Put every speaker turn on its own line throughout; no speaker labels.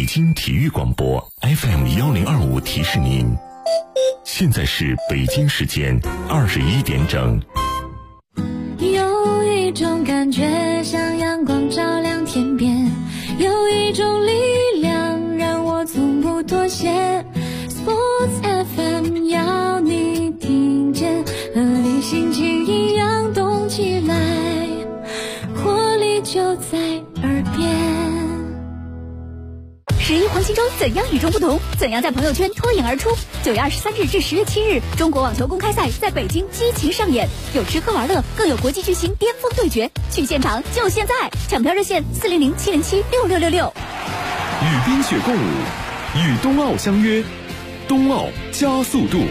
京体育广播 FM1025提示您，现在是北京时间21点整。
有一种感觉像阳光照亮天边，有一种力量让我从不妥协。 Sports FM 要你听见，和你心情一样动起来，活力就在耳边。
11黄金周怎样与众不同？怎样在朋友圈脱颖而出？9月23日至10月7日，中国网球公开赛在北京激情上演，有吃喝玩乐，更有国际巨星巅峰对决。去现场就现在！抢票热线400-707-6666。
与冰雪共舞，与冬奥相约，冬奥加速度。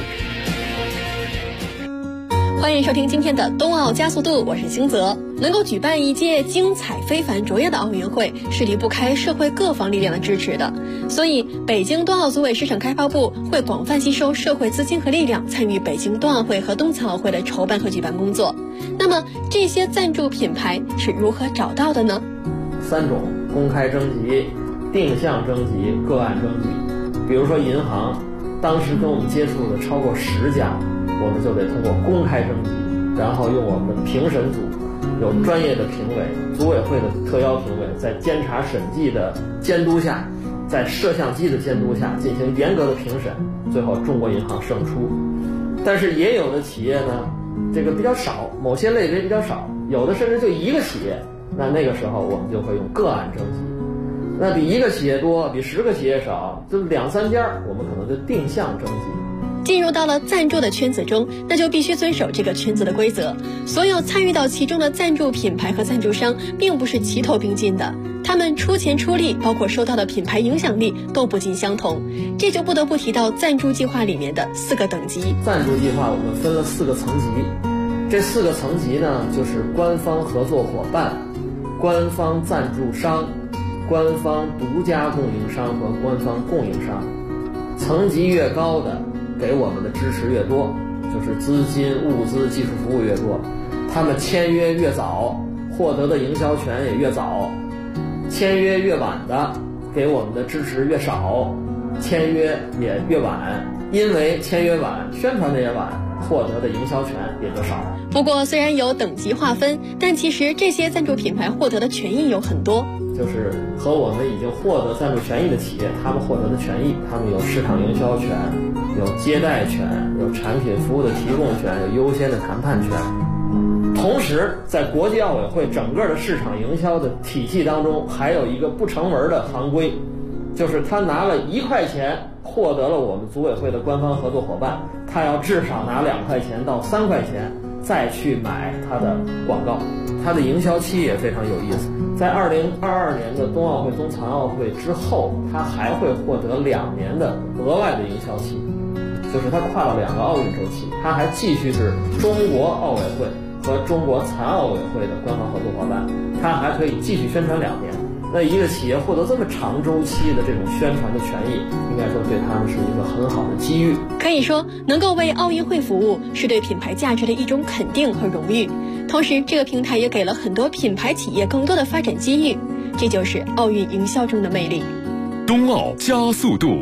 欢迎收听今天的冬奥加速度，我是星泽。能够举办一届精彩非凡卓越的奥运会，是离不开社会各方力量的支持的。所以，北京冬奥组委市场开发部会广泛吸收社会资金和力量，参与北京冬奥会和冬残奥会的筹办和举办工作。那么，这些赞助品牌是如何找到的呢
？3种：公开征集、定向征集、个案征集。比如说银行，当时跟我们接触的超过10家。我们就得通过公开征集，然后用我们的评审组，有专业的评委，组委会的特邀评委，在监察审计的监督下，在摄像机的监督下进行严格的评审，最后中国银行胜出。但是也有的企业呢，这个比较少，某些类别比较少，有的甚至就1个企业，那个时候我们就会用个案征集。那比1个企业多，比10个企业少，就2-3家，我们可能就定向征集。
进入到了赞助的圈子中，那就必须遵守这个圈子的规则。所有参与到其中的赞助品牌和赞助商并不是齐头并进的，他们出钱出力，包括收到的品牌影响力都不尽相同。这就不得不提到赞助计划里面的4个等级。
赞助计划我们分了4个层级，这4个层级呢，就是官方合作伙伴、官方赞助商、官方独家供应商和官方供应商。层级越高的，给我们的支持越多，就是资金、物资、技术服务越多，他们签约越早，获得的营销权也越早；签约越晚的，给我们的支持越少，签约也越晚。因为签约晚，宣传的也晚，获得的营销权也就少。
不过，虽然有等级划分，但其实这些赞助品牌获得的权益有很多。
就是和我们已经获得赞助权益的企业，他们获得的权益，他们有市场营销权，有接待权，有产品服务的提供权，有优先的谈判权。同时，在国际奥委会整个的市场营销的体系当中，还有一个不成文的行规，就是他拿了1块钱获得了我们组委会的官方合作伙伴，他要至少拿2块钱到3块钱再去买他的广告。他的营销期也非常有意思，在2022年的冬奥会、冬残奥会之后，他还会获得2年的额外的营销期，就是他跨了2个奥运周期，他还继续是中国奥委会和中国残奥委会的官方合作伙伴，他还可以继续宣传2年。那一个企业获得这么长周期的这种宣传的权益，应该说对他们是一个很好的机遇。
可以说，能够为奥运会服务，是对品牌价值的一种肯定和荣誉。同时，这个平台也给了很多品牌企业更多的发展机遇，这就是奥运营销中的魅力。
冬奥加速度。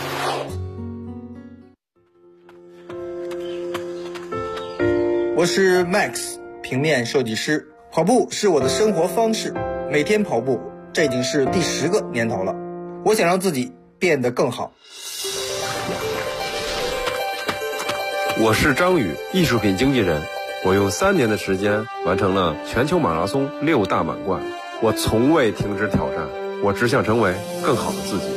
我是 Max， 平面设计师。跑步是我的生活方式，每天跑步，这已经是第10个年头了。我想让自己变得更好。
我是张宇，艺术品经纪人。我用3年的时间完成了全球马拉松6大满贯。我从未停止挑战，我只想成为更好的自己。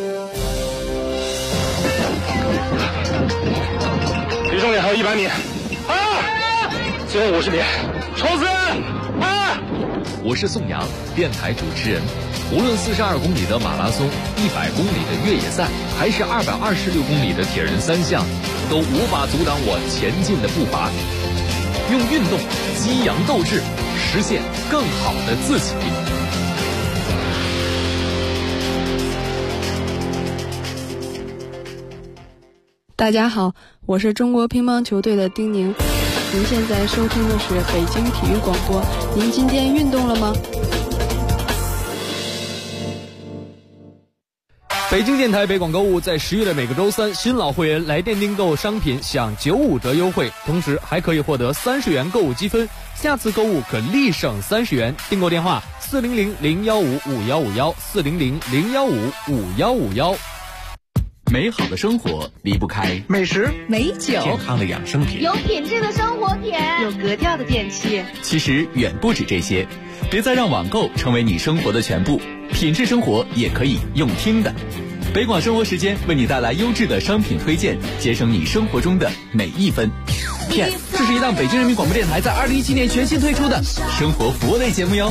离终点还有100米，最后50米，冲刺！
我是宋阳，电台主持人。无论42公里的马拉松、100公里的越野赛，还是226公里的铁人3项，都无法阻挡我前进的步伐。用运动激扬斗志，实现更好的自己。
大家好，我是中国乒乓球队的丁宁。您现在收听的是北京体育广播。您今天运动了吗？
北京电台北广购物在10月的每个周三，新老会员来电订购商品享95折优惠，同时还可以获得30元购物积分，下次购物可立省30元。订购电话400-015-5151，400-015-5151。
美好的生活离不开
美食、
美酒、
健康的养生品、
有品质的生活帖、
有格调的电器。
其实远不止这些，别再让网购成为你生活的全部，品质生活也可以用听的。北广生活时间为你带来优质的商品推荐，节省你生活中的每一分。Yes， 这是一档北京人民广播电台在2017年全新推出的生活服务类节目哟。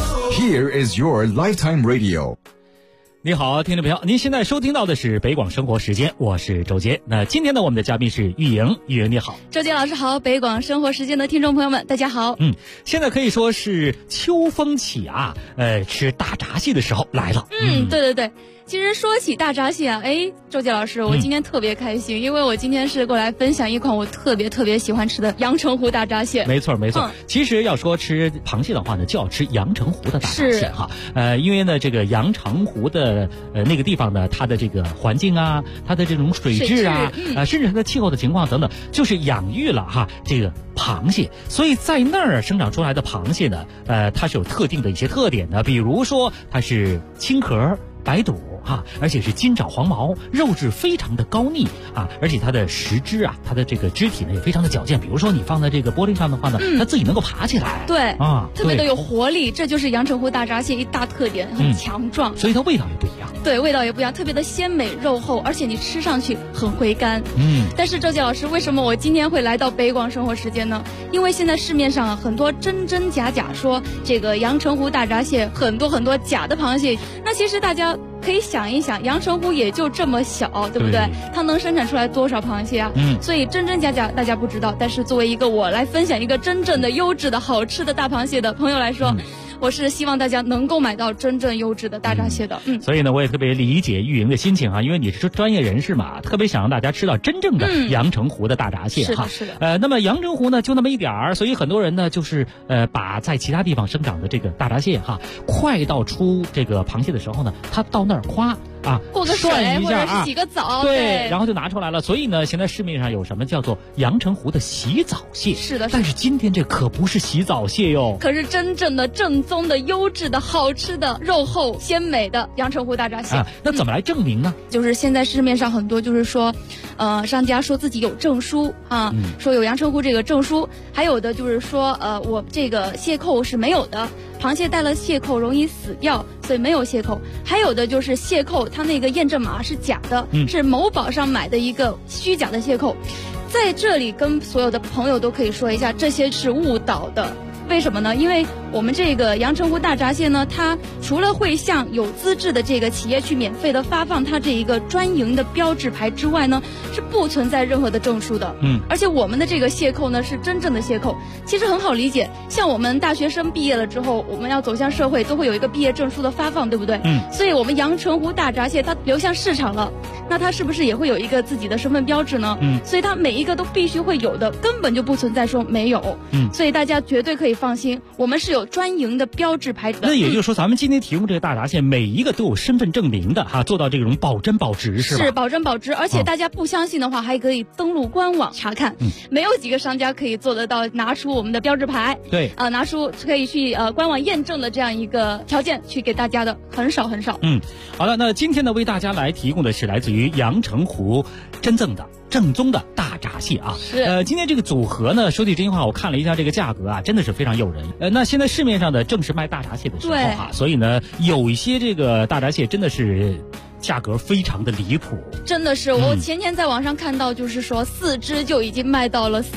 Here is your lifetime radio。
你好，听众朋友，您现在收听到的是北广生活时间，我是周杰。那今天呢，我们的嘉宾是玉莹，玉莹你好。
周杰老师好，北广生活时间的听众朋友们，大家好。
现在可以说是秋风起啊，吃大闸蟹的时候来了。
对对对。其实说起大闸蟹啊，周杰老师，我今天特别开心，因为我今天是过来分享一款我特别喜欢吃的阳澄湖大闸蟹。
没错。其实要说吃螃蟹的话呢，就要吃阳澄湖的大闸蟹哈。因为呢，这个阳澄湖的那个地方呢，它的这个环境啊，它的这种水质啊，甚至它的气候的情况等等，就是养育了哈这个螃蟹，所以在那儿生长出来的螃蟹呢，它是有特定的一些特点的，比如说它是青壳白肚而且是金爪黄毛，肉质非常的高腻而且它的食肢啊，它的这个肢体呢也非常的矫健。比如说你放在这个玻璃上的话呢，它自己能够爬起来。
对特别的有活力，这就是阳澄湖大闸蟹一大特点，很强壮。
所以它味道也不一样。
对，味道也不一样，特别的鲜美肉厚，而且你吃上去很回甘。但是周杰老师，为什么我今天会来到北广生活时间呢？因为现在市面上很多真真假假，说这个阳澄湖大闸蟹很多假的螃蟹。那其实大家可以想一想，阳澄湖也就这么小，对不对？它能生产出来多少螃蟹啊？所以真真假假大家不知道。但是作为一个我来分享一个真正的优质的好吃的大螃蟹的朋友来说，我是希望大家能够买到真正优质的大闸蟹的。
所以呢，我也特别理解玉莹的心情因为你是专业人士嘛，特别想让大家吃到真正的阳澄湖的大闸蟹
是的。
那么阳澄湖呢就那么一点儿，所以很多人呢就是把在其他地方生长的这个大闸蟹快到出这个螃蟹的时候呢，他到那儿
过个水或者是洗个澡，
对，然后就拿出来了。所以呢，现在市面上有什么叫做阳澄湖的洗澡蟹？
是的。
但是今天这可不是洗澡蟹哟，
可是真正的正宗的优质的好吃的肉厚鲜美的阳澄湖大闸蟹。
那怎么来证明呢？
就是现在市面上很多就是说，商家说自己有证书说有阳澄湖这个证书，还有的就是说我这个蟹扣是没有的。螃蟹带了蟹扣容易死掉，所以没有蟹扣。还有的就是蟹扣它那个验证码是假的，是某宝上买的一个虚假的蟹扣。在这里跟所有的朋友都可以说一下，这些是误导的。为什么呢？因为我们这个阳澄湖大闸蟹呢，它除了会向有资质的这个企业去免费的发放它这一个专营的标志牌之外呢，是不存在任何的证书的。而且我们的这个蟹扣呢是真正的蟹扣，其实很好理解。像我们大学生毕业了之后，我们要走向社会，都会有一个毕业证书的发放，对不对？所以我们阳澄湖大闸蟹它流向市场了，那它是不是也会有一个自己的身份标志呢？所以它每一个都必须会有的，根本就不存在说没有。所以大家绝对可以放心，我们是有专营的标志牌的。
那也就是说，咱们今天提供这个大闸蟹，每一个都有身份证明的做到这种保真保值，是吧？
是保真保值，而且大家不相信的话，还可以登录官网查看。没有几个商家可以做得到拿出我们的标志牌，
对
拿出可以去官网验证的这样一个条件去给大家的，很少。
好了，那今天呢为大家来提供的是来自于阳澄湖正宗的大闸蟹
是
今天这个组合呢，说句真话，我看了一下这个价格真的是非常诱人。那现在市面上的正是卖大闸蟹的时候所以呢，有一些这个大闸蟹真的是价格非常的离谱，
真的是。我前天在网上看到，就是说4只就已经卖到了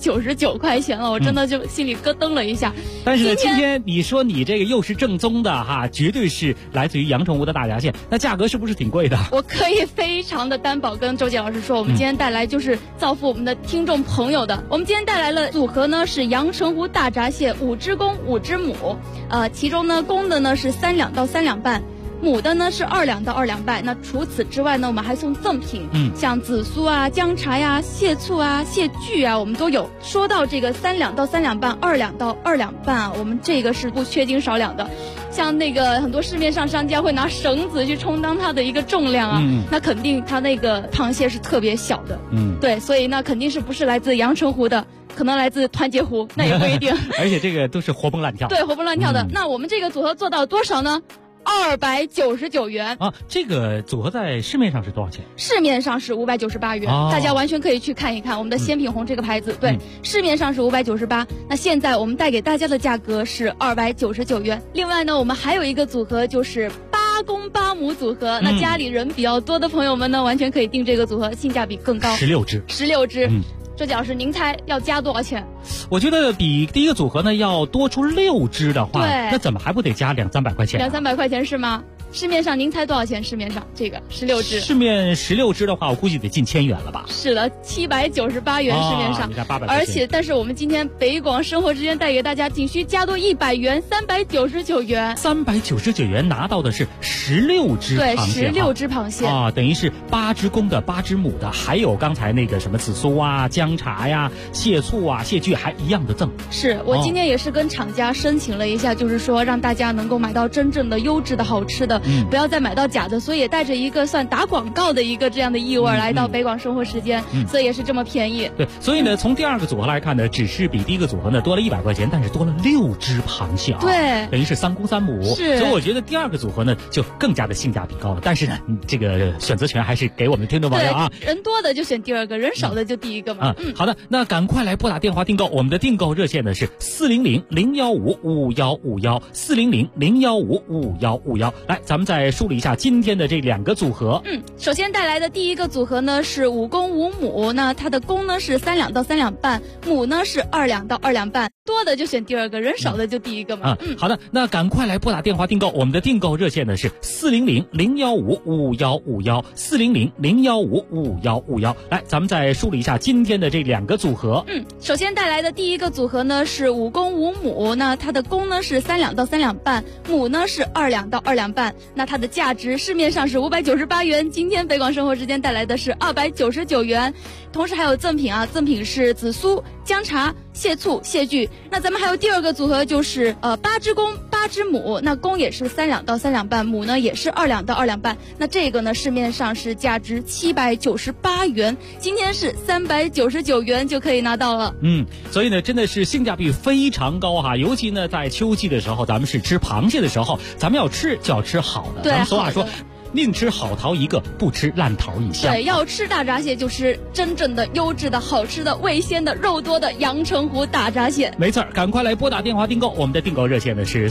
499块钱了，我真的就心里咯噔了一下。
但是呢，今天你说你这个又是正宗的绝对是来自于阳澄湖的大闸蟹，那价格是不是挺贵的？
我可以非常的担保跟周杰老师说，我们今天带来就是造福我们的听众朋友的。我们今天带来了组合呢是阳澄湖大闸蟹5只公5只母，其中呢公的呢是3两到3两半。母的呢是2两到2两半。那除此之外呢，我们还送赠品，像紫苏啊、姜茶呀、蟹醋啊、蟹具啊，我们都有。说到这个3两到3两半、2两到2两半我们这个是不缺斤少两的。
像那个很多市面上商家会拿绳子去充当它的一个重量啊，那肯定它那个螃蟹是特别小的。对，所以那肯定是不是来自阳澄湖的，可能来自团结湖，那也不一定。
而且这个都是活蹦乱跳。
对，活蹦乱跳的。那我们这个组合做到多少呢？299元
啊！这个组合在市面上是多少钱？
市面上是598元，大家完全可以去看一看我们的鲜品红这个牌子。对，市面上是598，那现在我们带给大家的价格是299元。另外呢，我们还有一个组合就是8公8母组合，那家里人比较多的朋友们呢，完全可以订这个组合，性价比更高。
16只。
16只。这假是您猜要加多少钱？
我觉得比第一个组合呢要多出6只的话，
对，
那怎么还不得加200-300块钱
？200-300块钱是吗？市面上您猜多少钱？市面上这个16只，
市面16只的话，我估计得近1000元了吧？
是的，798元市面上，
你看800，
而且但是我们今天北广生活之间带给大家仅需加多100元，399元。
399元拿到的是16只螃蟹，
对，16只螃蟹
啊，等于是8只公的8只母的，还有刚才那个什么紫苏啊、姜茶呀、蟹醋啊、蟹具还一样的赠。
是我今天也是跟厂家申请了一下，就是说让大家能够买到真正的优质的好吃的。不要再买到假的，所以也带着一个算打广告的一个这样的意味来到北广生活时间，所以也是这么便宜。
对，所以呢，从第二个组合来看呢，只是比第一个组合呢多了100块钱，但是多了6只螃蟹啊，
对，
等于是3公3母。
是，
所以我觉得第二个组合呢就更加的性价比高了。但是呢，这个选择权还是给我们听众朋友啊，
人多的就选第二个，人少的就第一个嘛。
好的，那赶快来拨打电话订购，我们的订购热线呢是400-015-5151，400-015-5151。来，咱们再梳理一下今天的这2个组合。
首先带来的第一个组合呢是5公5母，那它的公呢是3两到3两半，母呢是2两到2两半，多的就选第二个，人少的就第一个嘛。
好的，那赶快来拨打电话订购，我们的订购热线呢是400-015-5151，400-015-5151。来，咱们再梳理一下今天的这2个组合。
首先带来的第一个组合呢是5公5母，那它的公呢是3两到3两半，母呢是2两到2两半，那它的价值市面上是598元，今天北广生活之间带来的是299元，同时还有赠品啊，赠品是紫苏、姜茶、蟹醋、蟹具。那咱们还有第二个组合就是8只公8只母，那公也是3两到3两半，母呢也是2两到2两半，那这个呢市面上是价值798元，今天是399元就可以拿到了。
所以呢真的是性价比非常高哈，尤其呢在秋季的时候，咱们是吃螃蟹的时候，咱们要吃就要吃好的。
对，
咱们俗话说宁吃好桃一个，不吃烂桃一箱。
对，要吃大闸蟹就吃真正的优质的好吃的味鲜的肉多的阳澄湖大闸蟹。
没错，赶快来拨打电话订购，我们的订购热线呢是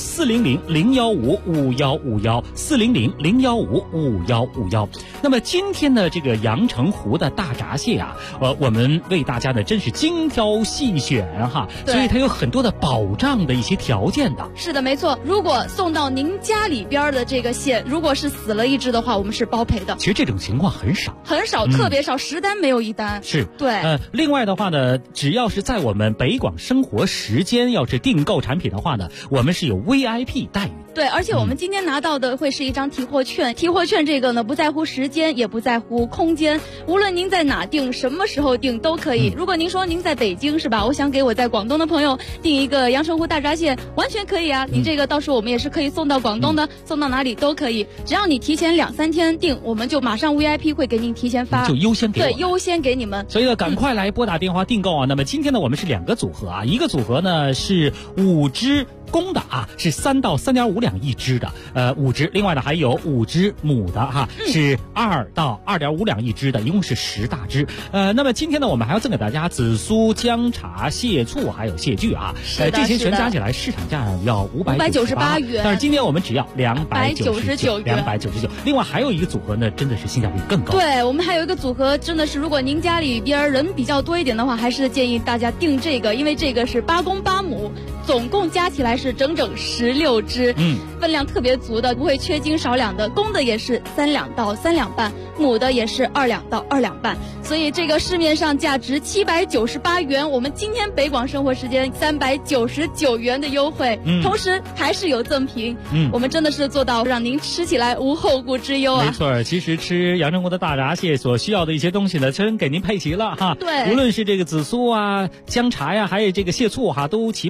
400-015-5151，400-015-5151。那么今天的这个阳澄湖的大闸蟹啊，我们为大家呢真是精挑细选哈，所以它有很多的保障的一些条件的。
是的，没错。如果送到您家里边的这个蟹，如果是死了一只的话，我们是包赔的。
其实这种情况很少，
特别少，10单没有1单。
是，
对。
另外的话呢，只要是在我们北广生活时间要是订购产品的话呢，我们是有 VIP 待遇。
对，而且我们今天拿到的会是一张提货券，提货券这个呢不在乎时间，也不在乎空间，无论您在哪订，什么时候订都可以。如果您说您在北京是吧，我想给我在广东的朋友订一个阳澄湖大闸蟹，完全可以啊。你这个到时候我们也是可以送到广东的，送到哪里都可以，只要你提前2-3天订，我们就马上 VIP 会给您提前发，
就优先给我。
对，优先给你们。
所以呢，赶快来拨打电话订购啊。那么今天呢，我们是2个组合啊，一个组合呢是5只公的啊，是3到3.5两一只的，5只，另外呢还有5只母的哈，是2到2.5两一只的，一共是10大只。那么今天呢，我们还要赠给大家紫苏、姜茶、蟹醋还有蟹具啊，这些全加起来市场价要598元，但是今天我们只要299元，299。另外还有一个组合呢，真的是性价比更高。
对，我们还有一个组合，真的是如果您家里边人比较多一点的话，还是建议大家订这个，因为这个是8公8母，总共加起来是整整16只，分量特别足的，不会缺斤少两的。公的也是3两到3两半，母的也是2两到2两半，所以这个市面上价值798元，我们今天北广生活时间399元的优惠，同时还是有赠品，我们真的是做到让您吃起来无后顾之忧啊。
没错，其实吃阳澄湖的大闸蟹所需要的一些东西呢，全给您配齐了哈。
对，
无论是这个紫苏啊、姜茶呀，还有这个蟹醋哈，都齐备了。另外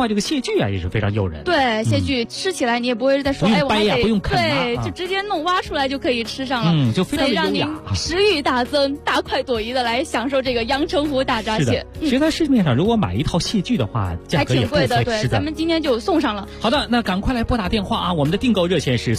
外，这个蟹具啊也是非常诱人。
对，蟹具吃起来你也不会再说，
不用掰呀，不用啃
对，就直接弄挖出来就可以吃上了。
就非常的优雅，
所以让您食欲大增，大快朵颐的来享受这个阳澄湖大闸蟹。
其实在市面上如果买一套蟹具的话，价格也
还挺贵的。
对，
咱们今天就送上了。
好的，那赶快来拨打电话啊！我们的订购热线是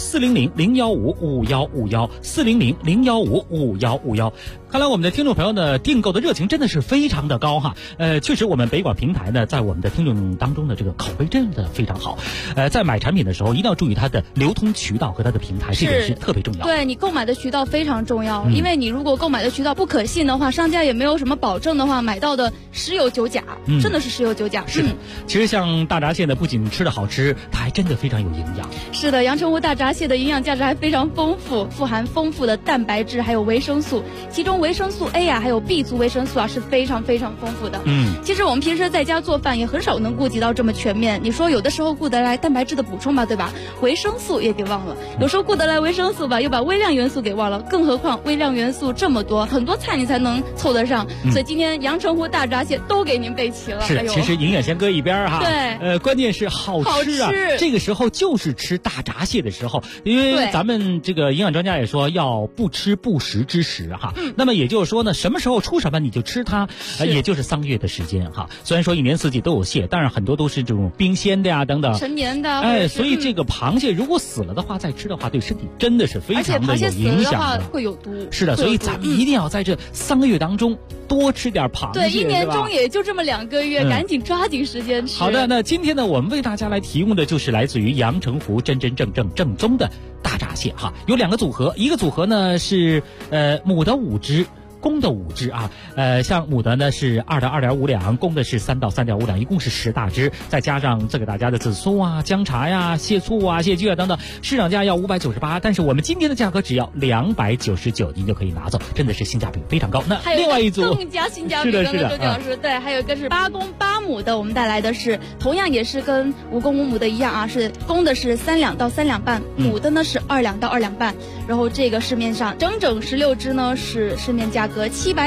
400-015-5151，400-015-5151。看来我们的听众朋友呢，订购的热情真的是非常的高哈。确实我们北广平台呢，在我们的听众当中的这个口碑真的非常好。在买产品的时候，一定要注意它的流通渠道和它的平台，这点是特别重要。
对，你购买的渠道非常重要，因为你如果购买的渠道不可信的话，商家也没有什么保证的话，买到的十有九假，真的是十有九假。
是的，其实像大闸蟹呢，不仅吃的好吃，它还真的非常有营养。
是的，阳澄湖大闸蟹的营养价值还非常丰富，富含丰富的蛋白质还有维生素，其中维生素 A 啊还有 B 族维生素啊是非常非常丰富的。其实我们平时在家做饭也很少能顾及到这么全面，你说有的时候顾得来蛋白质的补充吧，对吧？维生素也给忘了，有时候顾得来维生素吧，又把微量元素给忘了，更何况微量元素这么多，很多菜你才能凑得上。所以今天阳澄湖大闸蟹都给您备齐了。
是，其实营养先搁一边哈。
对，
关键是好吃啊！这个时候就是吃大闸蟹的时候，因为咱们这个营养专家也说要不吃不食之时哈。那么也就是说呢，什么时候出什么你就吃它，也就是3个月的时间哈。虽然说一年四季都有蟹，但是很多都是这种冰鲜的呀等等，
陈年的。
所以这个螃蟹如果死了的话再吃的话，对身体真的是非常的有影响的。
而且螃蟹死了的话会有毒。
是的，所以咱们一定要在这3个月当中多吃点螃蟹。
对，一年中也就这么2个月，赶紧抓紧时间吃。
好的，那今天呢，我们为大家来提供的就是来自于阳澄湖真正宗的大闸蟹哈，有2个组合，一个组合呢是母的5只。公的5只啊，像母的呢是2到2.5两，公的是3到3.5两，一共是10大只，再加上这个大家的紫苏啊、姜茶呀、蟹醋啊、蟹具啊等等，市场价要598，但是我们今天的价格只要299，您就可以拿走，真的是性价比非常高。那另外一组
更加性价比，刚刚周杰老师对，还有一个是8公8母的，我们带来的是同样也是跟5公5母的一样啊，是公的是3两到3两半，母的呢是2两到2两半，然后这个市面上整16只呢是市面价格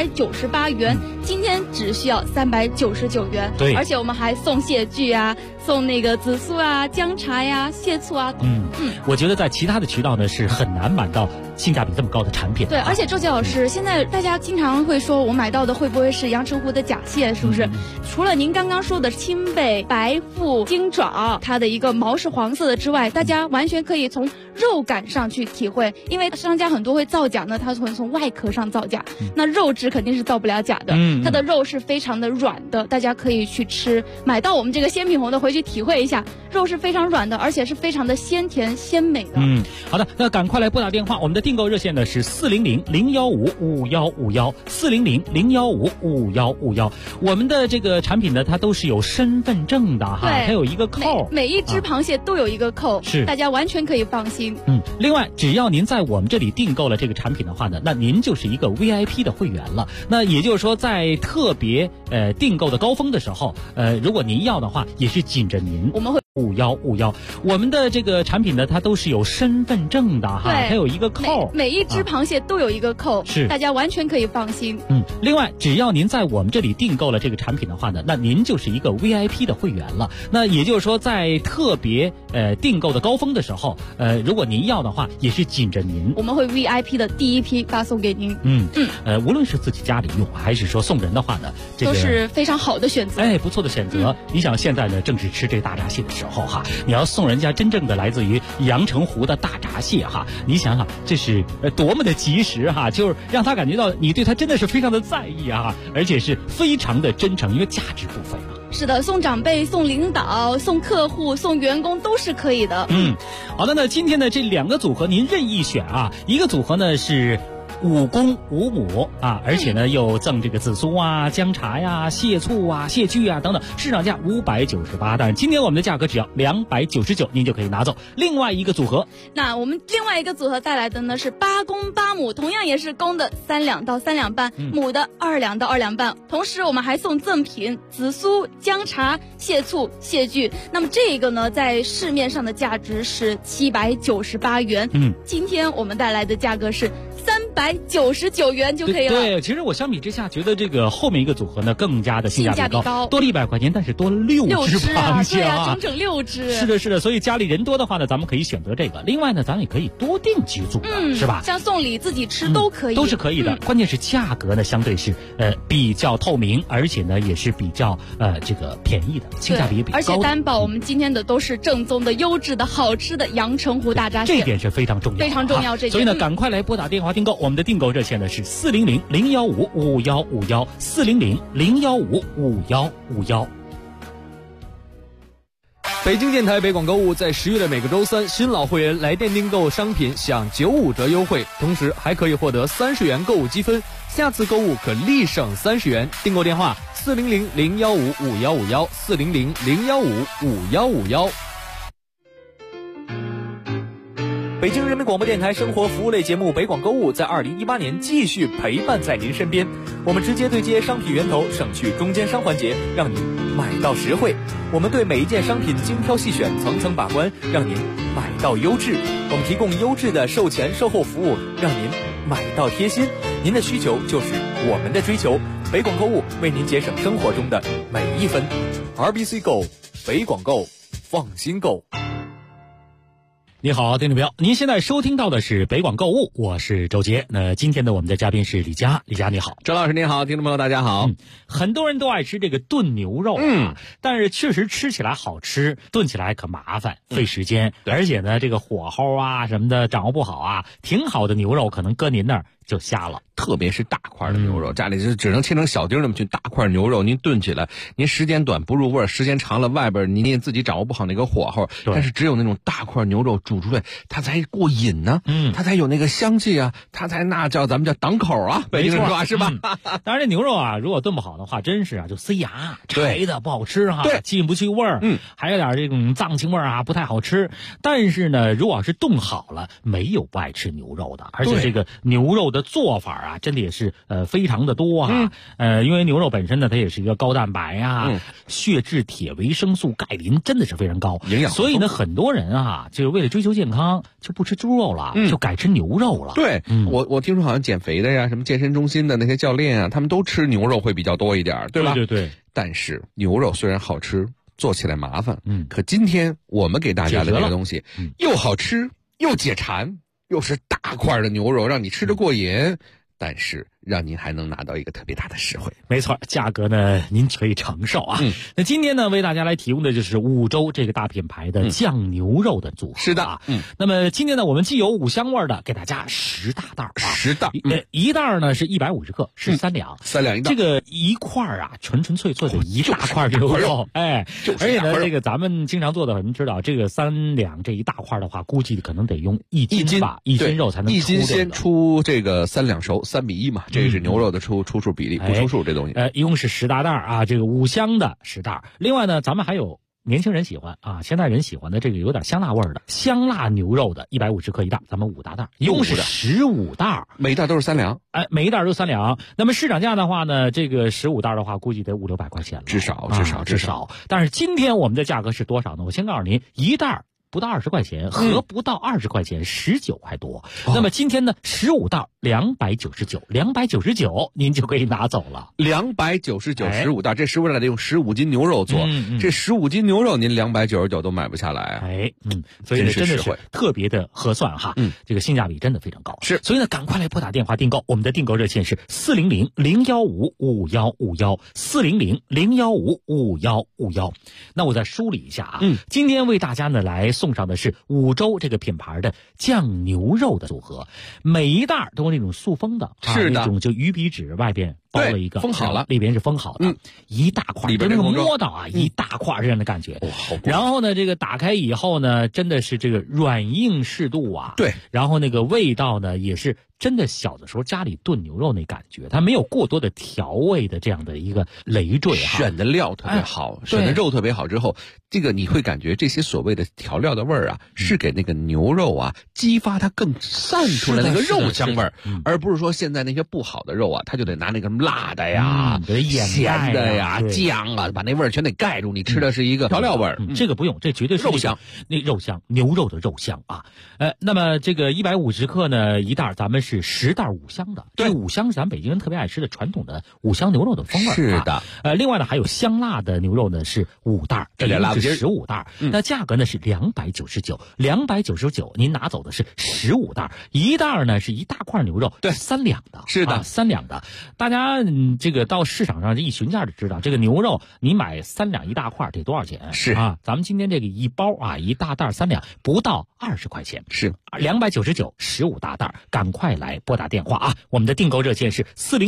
798元，今天只需要399元。
对，
而且我们还送蟹具啊，送那个紫苏啊、姜茶呀、蟹醋啊。
我觉得在其他的渠道呢是很难买到性价比这么高的产品。
对，而且周杰老师，现在大家经常会说我买到的会不会是阳澄湖的假蟹，是不是？除了您刚刚说的青背、白腹、金爪，它的一个毛是黄色的之外，大家完全可以从肉感上去体会，因为商家很多会造假呢，它会从外壳上造假，那肉质肯定是造不了假的。它的肉是非常的软的，大家可以去吃，买到我们这个鲜品红的回去体会一下，肉是非常软的，而且是非常的鲜甜鲜美的。
好的，那赶快来拨打电话，我们的订购热线呢是400-015-5151，400-015-5151。我们的这个产品呢，它都是有身份证的哈，它有一个扣，
每一只螃蟹都有一个扣，
是
大家完全可以放心。
另外，只要您在我们这里订购了这个产品的话呢，那您就是一个 VIP 的会员了。那也就是说，在特别订购的高峰的时候，如果您要的话，也是紧着您，
我们会
5151。我们的这个产品呢，它都是有身份证的哈，它有一个扣，
每一只螃蟹都有一个扣，
是
大家完全可以放心。
另外，只要您在我们这里订购了这个产品的话呢，那您就是一个 VIP 的会员了。那也就是说，在特别订购的高峰的时候，如果您要的话，也是紧着您，
我们会 VIP 的第一批发送给您。
无论是自己家里用，还是说送人的话呢，
都是非常好的选择。
不错的选择。你想现在呢，正是吃这大闸蟹的时候哈，你要送人家真正的来自于阳澄湖的大闸蟹哈，你想想这是多么的及时哈，就是让他感觉到你对他真的是非常的在意啊，而且是非常的真诚，因为价值不菲啊。
是的，送长辈、送领导、送客户、送员工都是可以的。
好的，那今天的这2个组合您任意选啊，一个组合呢是5公5母啊，而且呢又赠这个紫苏啊、姜茶呀、蟹醋啊、蟹具啊等等，市场价598，但是今天我们的价格只要299，您就可以拿走。另外一个组合，
那我们另外一个组合带来的呢是8公8母，同样也是公的3两到3两半，母的2两到2两半。同时我们还送赠品紫苏、姜茶、蟹醋、蟹具。那么这个呢，在市面上的价值是798元，今天我们带来的价格是 299元就可以了。
对，其实我相比之下觉得这个后面一个组合呢更加的性价比高，多了100块钱，但是多了6只螃蟹啊，
整整6只。
是的，是的，所以家里人多的话呢，咱们可以选择这个。另外呢，咱们也可以多订几组的，是吧？
像送礼自己吃都可以，
都是可以的。关键是价格呢，相对是比较透明，而且呢也是比较这个便宜的，性价比也比较高的。
而且担保我们今天的都是正宗的、优质的、好吃的阳澄湖大闸蟹，
这点是非常重要，
非常重要。这点，
所以呢，赶快来拨打电话订购，我们的订购热线呢是400-015-5151，400-015-5151。
北京电台北广购物在10月的每个周三，新老会员来电订购商品享95折优惠，同时还可以获得30元购物积分，下次购物可立省30元。订购电话400-015-5151，400-015-5151。北京人民广播电台生活服务类节目北广购物在2018年继续陪伴在您身边，我们直接对接商品源头，省去中间商环节，让您买到实惠。我们对每一件商品精挑细选，层层把关，让您买到优质。我们提供优质的售前售后服务，让您买到贴心。您的需求就是我们的追求，北广购物为您节省生活中的每一分。RBC Go， 北广购，放心购。
你好，听众朋友，您现在收听到的是北广购物，我是周杰。那今天的我们的嘉宾是李佳，李佳你好。
周老师你好，听众朋友大家好。
很多人都爱吃这个炖牛肉但是确实吃起来好吃，炖起来可麻烦，费时间，而且呢这个火候啊什么的掌握不好啊，挺好的牛肉可能搁您那儿就瞎了。
特别是大块的牛肉，家里就只能切成小丁那么去，大块牛肉您炖起来，您时间短不入味儿，时间长了外边您也自己掌握不好那个火候，但是只有那种大块牛肉煮出来它才过瘾呢，它才有那个香气啊，它才那叫咱们叫挡口啊，北京人说是吧？
当然这牛肉啊如果炖不好的话，真是啊就塞牙，柴的不好吃哈，进不去味儿，还有点这种脏腥味啊，不太好吃。但是呢如果是炖好了，没有不爱吃牛肉的，而且这个牛肉的做法啊真的也是非常的多啊。因为牛肉本身呢它也是一个高蛋白啊，血质、铁、维生素、钙、磷真的是非常高，
营养。
所以呢很多人啊就是为了追求健康就不吃猪肉了，就改吃牛肉了。
对，我听说好像减肥的呀，什么健身中心的那些教练啊，他们都吃牛肉会比较多一点，对吧？
对对对。
但是牛肉虽然好吃，做起来麻烦，可今天我们给大家的这个东西又好吃又解馋，又是大块的牛肉，让你吃得过瘾，但是让您还能拿到一个特别大的实惠。
没错，价格呢您可以承受啊。那今天呢为大家来提供的就是五洲这个大品牌的酱牛肉的组合。
是的，
那么今天呢我们既有五香味的，给大家10大袋
，10袋，
一袋呢是150克，是3两
，3两一袋。
这个一块啊纯粹做的一大块牛肉，而且呢这个咱们经常做的很知道，这个3两这一大块的话，估计可能得用1斤吧，1斤肉才能出。
1斤先出这个3两熟，3:1嘛，这是牛肉的出数比例，不出数这东西。
一共是10大袋啊，这个五香的10袋。另外呢，咱们还有年轻人喜欢啊，现代人喜欢的这个有点香辣味儿的香辣牛肉的150克一袋，咱们5大袋，一共是15袋，
每一袋都是3两。
每一袋都3两。那么市场价的话呢，这个15袋的话，估计得500-600块钱了，
至少。
但是今天我们的价格是多少呢？我先告诉您，一袋不到20块钱和不到20块钱，19还多。那么今天呢，15袋299，299您就可以拿走了。
299，15袋，这15袋得用15斤牛肉做，这15斤牛肉您299都买不下来啊。
所以呢真的是特别的合算哈，这个性价比真的非常高。
是，
所以呢赶快来拨打电话订购，我们的订购热线是400-015-5151，400-015-5151。那我再梳理一下啊，今天为大家呢来送上的是五洲这个品牌的酱牛肉的组合，每一袋都有那种塑封的，
是的，
那种就鱼皮纸外边包了一个，
封好了，
里边是封好的，一大块，
里边
能摸到啊，一大块这样的感觉。然后呢，这个打开以后呢，真的是这个软硬适度啊，
对，
然后那个味道呢也是真的小的时候家里炖牛肉那感觉，它没有过多的调味的这样的一个累赘哈，
选的料特别好，选的肉特别好之后，这个你会感觉这些所谓的调料的味儿啊，是给那个牛肉啊激发它更散出来那个肉香味儿，而不是说现在那些不好的肉啊，它就得拿那个什么辣的呀、咸的呀、酱啊，把那味儿全得盖住。你吃的是一个调料味儿，
这个不用，这绝对是
肉香，
那肉香，牛肉的肉香啊。那么这个150克呢一袋，咱们是10袋五香的。这五香是咱北京人特别爱吃的传统的五香牛肉的风味。
是的。
另外呢还有香辣的牛肉呢是5袋，
这点辣子
是15袋。那价格呢是299，299您拿走的是15袋，一袋呢是一大块牛肉，对，3两的。
是的
，3两的。大家这个到市场上一询价就知道，这个牛肉你买3两一大块得多少钱？
是
啊，咱们今天这个一包啊，一大袋3两不到20块钱，
是
299 15大袋，赶快来拨打电话啊！我们的订购热线是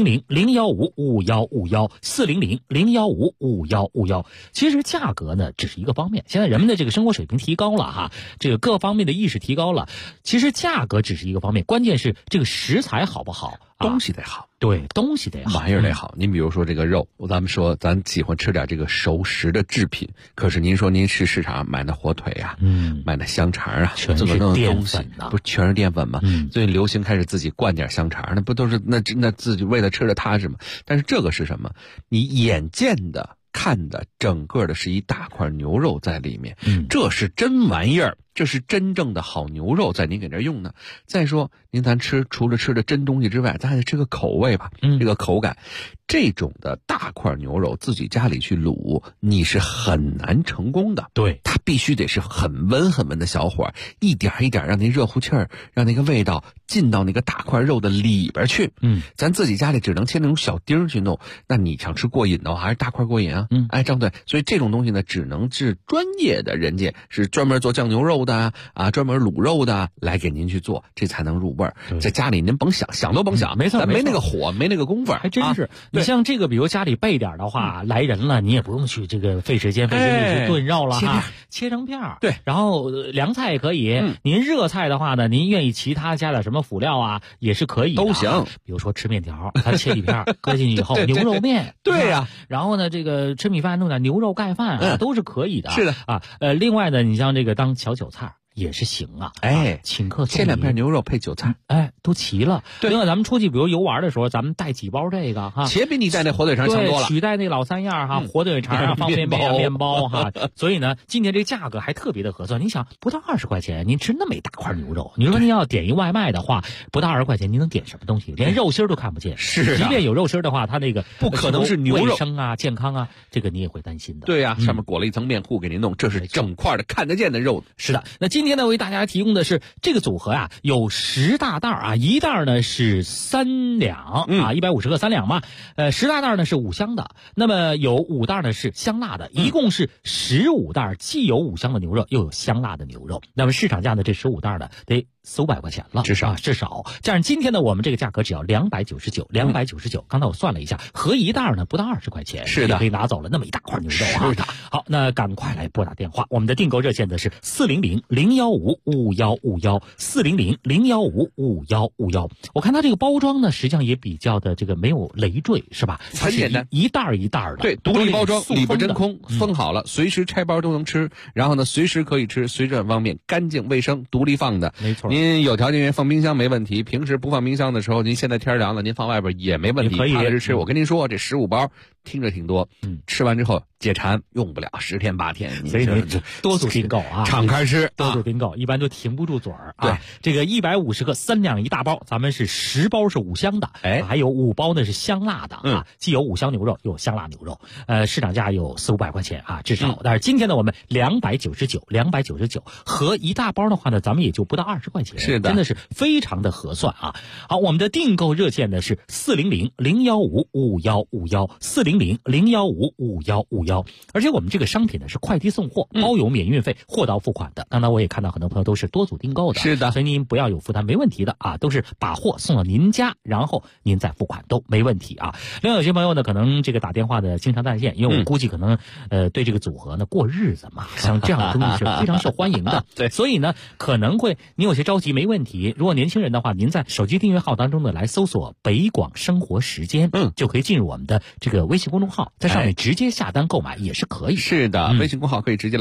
400-015-5151，400-015-5151。其实价格呢只是一个方面，现在人们的这个生活水平提高了哈，这个各方面的意识提高了，其实价格只是一个方面，关键是这个食材好不好。
东西得好，
对，东西得好，
玩意儿得好。您比如说这个肉，咱们说咱喜欢吃点这个熟食的制品，可是您说您去市场买那火腿啊，买那香肠啊，
全是淀粉
不全是淀粉吗？最近流行开始自己灌点香肠，那不都是那自己为了吃的踏实吗？但是这个是什么？你眼见的看的整个的是一大块牛肉在里面，这是真玩意儿。这是真正的好牛肉在您给这用呢。再说您咱除了吃的真东西之外，咱还得吃个口味吧，这个口感。这种的大块牛肉自己家里去卤，你是很难成功的。
对，
它必须得是很温的小火，一点一点让那热乎气儿，让那个味道进到那个大块肉的里边去。咱自己家里只能切那种小丁去弄，那你想吃过瘾的话，还是大块过瘾啊。这样对。所以这种东西呢，只能是专业的人家是专门做酱牛肉的啊，专门卤肉的来给您去做，这才能入味儿。在家里您甭想都甭想，
没错，
咱没那个火，没那个功夫，
还真是。你像这个，比如家里备点的话，来人了，你也不用去这个费时间费精力去炖肉了哈，切成片儿。
对，
然后凉菜也可以。您热菜的话呢，您愿意其他加点什么辅料啊，也是可以的，
都行。
比如说吃面条，它切几片搁进去以后，牛肉面。
对呀。
然后呢，这个吃米饭弄点牛肉盖饭啊，都是可以的。
是的
啊。另外呢，你像这个当小韭菜也是行啊，请客送
切2片牛肉配韭菜，
都齐了。
对，
另外咱们出去比如游玩的时候，咱们带几包这个哈，
且比你带那火腿肠强多了，
取代那老3样哈，火腿肠啊，方便面、面包哈。所以呢，今年这价格还特别的合算。你想，不到20块钱，您吃那么一大块牛肉，你说您要点一外卖的话，不到20块钱，您能点什么东西？连肉心都看不见。
是，
即便有肉心的话，它那个
不可能是牛肉，
卫生啊、健康啊，这个你也会担心的。
对呀，上面裹了一层面糊给您弄，这是整块的看得见的肉。
是的，那今天呢，为大家提供的是这个组合呀，有10大袋啊，一袋呢是3两啊，150克3两嘛，10大袋呢是5香的，那么有5袋呢是香辣的，一共是15袋，既有5香的牛肉，又有香辣的牛肉。那么市场价呢，这15袋呢得400-500块钱了，至少。这样今天呢，我们这个价格只要299，299。刚才我算了一下，合一袋呢不到20块钱，
是的，
可以拿走了那么一大块牛肉啊。
是的。
好，那赶快来拨打电话，我们的订购热线的是400-015-5151，400-015-5151。我看它这个包装呢，实际上也比较的这个没有累赘，是吧？
很简单，
一袋一袋的，
对，独立包装，里边真空，封好了，随时拆包都能吃。然后呢，随时可以吃，随时很方便，干净卫生，独立放的。
没错。
您有条件放冰箱没问题，平时不放冰箱的时候，您现在天凉了，您放外边也没问题，
可以
吃。我跟您说，这15包听着挺多，吃完之后解馋，用不了10天8天，
所以你多组订购啊，
敞开吃，
多组订购，一般都停不住嘴儿啊。
对，
这个150克3两一大包，咱们是10包是5香的，还有5包呢是香辣的啊，既有5香牛肉又有香辣牛肉，市场价有400-500块钱啊，至少。但是今天呢，我们299合一大包的话呢，咱们也就不到20块钱，
是的，
真的是非常的合算啊。好，我们的订购热线呢是400-015-5151，400-015-5151。而且我们这个商品呢是快递送货，包邮免运费，货到付款的。刚才我也看到很多朋友都是多组订购的，
是的，
所以您不要有负担，没问题的啊，都是把货送到您家，然后您再付款都没问题啊。另外有些朋友呢，可能这个打电话的经常在线，因为我估计可能对这个组合呢过日子嘛，像这样的东西是非常受欢迎的，
对，
所以呢可能会您有些着急，没问题。如果年轻人的话，您在手机订阅号当中呢来搜索北广生活时间，就可以进入我们的这个微信公众号，在上面直接下单购买也是可以。
是的，微信公号可以直接